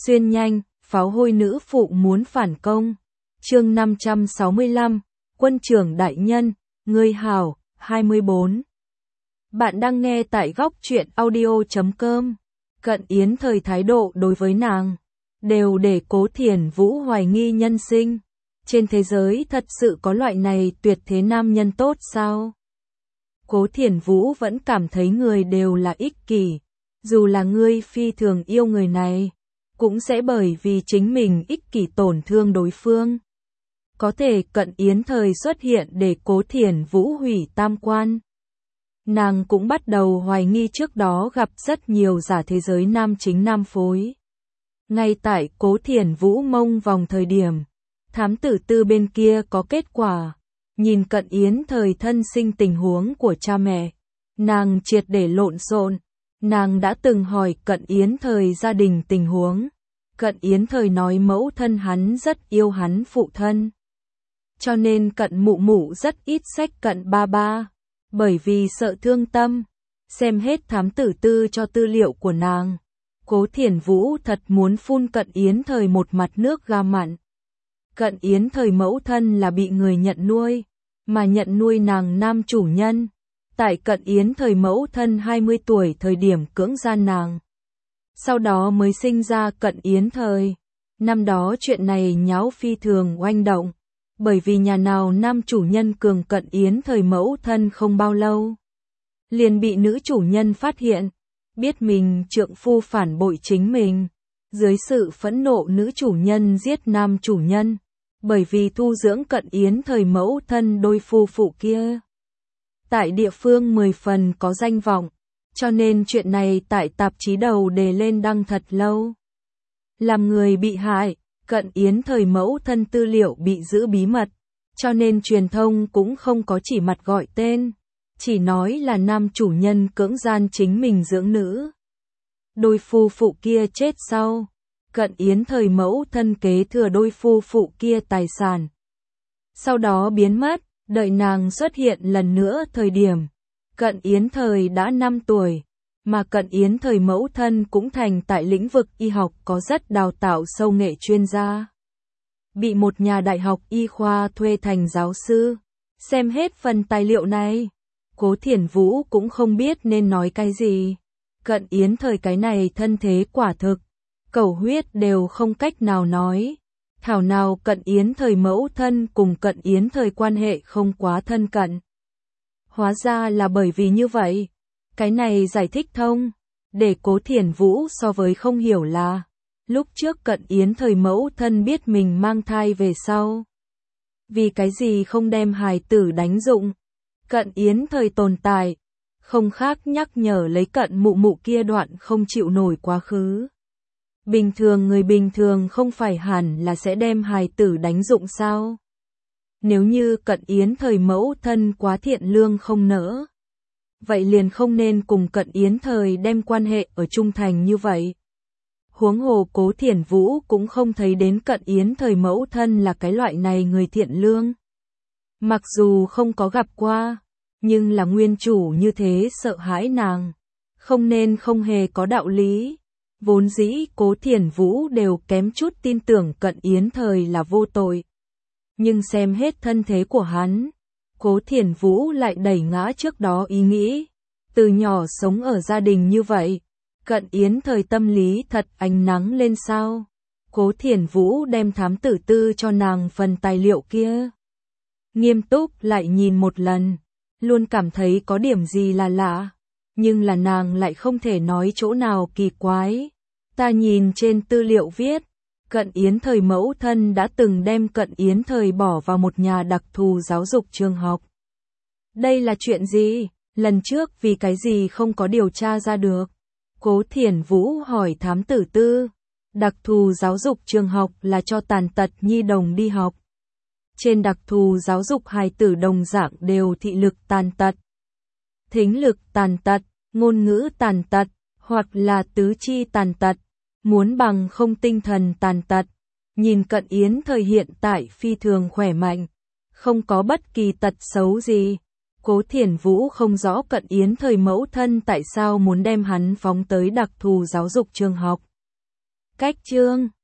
Xuyên nhanh, pháo hôi nữ phụ muốn phản công. Chương 565, Quân trưởng đại nhân, ngươi hảo, 24. Bạn đang nghe tại góc truyện audio.com. Cận Yến thời thái độ đối với nàng đều để Cố Thiển Vũ hoài nghi nhân sinh. Trên thế giới thật sự có loại này tuyệt thế nam nhân tốt sao? Cố Thiển Vũ vẫn cảm thấy người đều là ích kỷ. Dù là ngươi phi thường yêu người này, cũng sẽ bởi vì chính mình ích kỷ tổn thương đối phương. Có thể Cận Yến thời xuất hiện để Cố Thiển Vũ hủy tam quan. Nàng cũng bắt đầu hoài nghi trước đó gặp rất nhiều giả thế giới nam chính nam phối. Ngay tại Cố Thiển Vũ mông vòng thời điểm, thám tử tư bên kia có kết quả. Nhìn Cận Yến thời thân sinh tình huống của cha mẹ, nàng triệt để lộn xộn. Nàng đã từng hỏi Cận Yến thời gia đình tình huống. Cận Yến thời nói mẫu thân hắn rất yêu hắn phụ thân. Cho nên Cận mụ mụ rất ít xách Cận ba ba. Bởi vì sợ thương tâm. Xem hết thám tử tư cho tư liệu của nàng. Cố Thiển Vũ thật muốn phun Cận Yến thời một mặt nước ga mặn. Cận Yến thời mẫu thân là bị người nhận nuôi. Mà nhận nuôi nàng nam chủ nhân. Tại Cận Yến thời mẫu thân 20 tuổi thời điểm cưỡng gian nàng. Sau đó mới sinh ra Cận Yến thời. Năm đó chuyện này nháo phi thường oanh động. Bởi vì nhà nào nam chủ nhân cường Cận Yến thời mẫu thân không bao lâu. Liền bị nữ chủ nhân phát hiện. Biết mình trượng phu phản bội chính mình. Dưới sự phẫn nộ nữ chủ nhân giết nam chủ nhân. Bởi vì thu dưỡng Cận Yến thời mẫu thân đôi phu phụ kia. Tại địa phương 10 phần có danh vọng, cho nên chuyện này tại tạp chí đầu đề lên đăng thật lâu. Làm người bị hại, Cận Yến thời mẫu thân tư liệu bị giữ bí mật, cho nên truyền thông cũng không có chỉ mặt gọi tên, chỉ nói là nam chủ nhân cưỡng gian chính mình dưỡng nữ. Đôi phu phụ kia chết sau, Cận Yến thời mẫu thân kế thừa đôi phu phụ kia tài sản. Sau đó biến mất. Đợi nàng xuất hiện lần nữa thời điểm, Cận Yến thời đã 5 tuổi, mà Cận Yến thời mẫu thân cũng thành tại lĩnh vực y học có rất đào tạo sâu nghệ chuyên gia. Bị một nhà đại học y khoa thuê thành giáo sư. Xem hết phần tài liệu này, Cố Thiển Vũ cũng không biết nên nói cái gì. Cận Yến thời cái này thân thế quả thực, cầu huyết đều không cách nào nói. Thảo nào Cận Yến thời mẫu thân cùng Cận Yến thời quan hệ không quá thân cận. Hóa ra là bởi vì như vậy. Cái này giải thích thông. Để Cố Thiển Vũ so với không hiểu là, lúc trước Cận Yến thời mẫu thân biết mình mang thai về sau. Vì cái gì không đem hài tử đánh dụng. Cận Yến thời tồn tại, không khác nhắc nhở lấy Cận mụ mụ kia đoạn không chịu nổi quá khứ. Bình thường người bình thường không phải hẳn là sẽ đem hài tử đánh dụng sao? Nếu như Cận Yến thời mẫu thân quá thiện lương không nỡ, vậy liền không nên cùng Cận Yến thời đem quan hệ ở trung thành như vậy. Huống hồ Cố Thiển Vũ cũng không thấy đến Cận Yến thời mẫu thân là cái loại này người thiện lương. Mặc dù không có gặp qua, nhưng là nguyên chủ như thế sợ hãi nàng, không nên không hề có đạo lý. Vốn dĩ Cố Thiển Vũ đều kém chút tin tưởng Cận Yến thời là vô tội. Nhưng xem hết thân thế của hắn, Cố Thiển Vũ lại đẩy ngã trước đó ý nghĩ. Từ nhỏ sống ở gia đình như vậy, Cận Yến thời tâm lý thật ánh nắng lên sao. Cố Thiển Vũ đem thám tử tư cho nàng phần tài liệu kia. Nghiêm túc lại nhìn một lần, luôn cảm thấy có điểm gì là lạ. Nhưng là nàng lại không thể nói chỗ nào kỳ quái. Ta nhìn trên tư liệu viết, Cận Yến thời mẫu thân đã từng đem Cận Yến thời bỏ vào một nhà đặc thù giáo dục trường học. Đây là chuyện gì? Lần trước vì cái gì không có điều tra ra được? Cố Thiển Vũ hỏi thám tử tư. Đặc thù giáo dục trường học là cho tàn tật nhi đồng đi học. Trên đặc thù giáo dục hài tử đồng dạng đều thị lực tàn tật, thính lực tàn tật, ngôn ngữ tàn tật, hoặc là tứ chi tàn tật, muốn bằng không tinh thần tàn tật. Nhìn Cận Yến thời hiện tại phi thường khỏe mạnh, không có bất kỳ tật xấu gì. Cố Thiển Vũ không rõ Cận Yến thời mẫu thân tại sao muốn đem hắn phóng tới đặc thù giáo dục trường học. Cách chương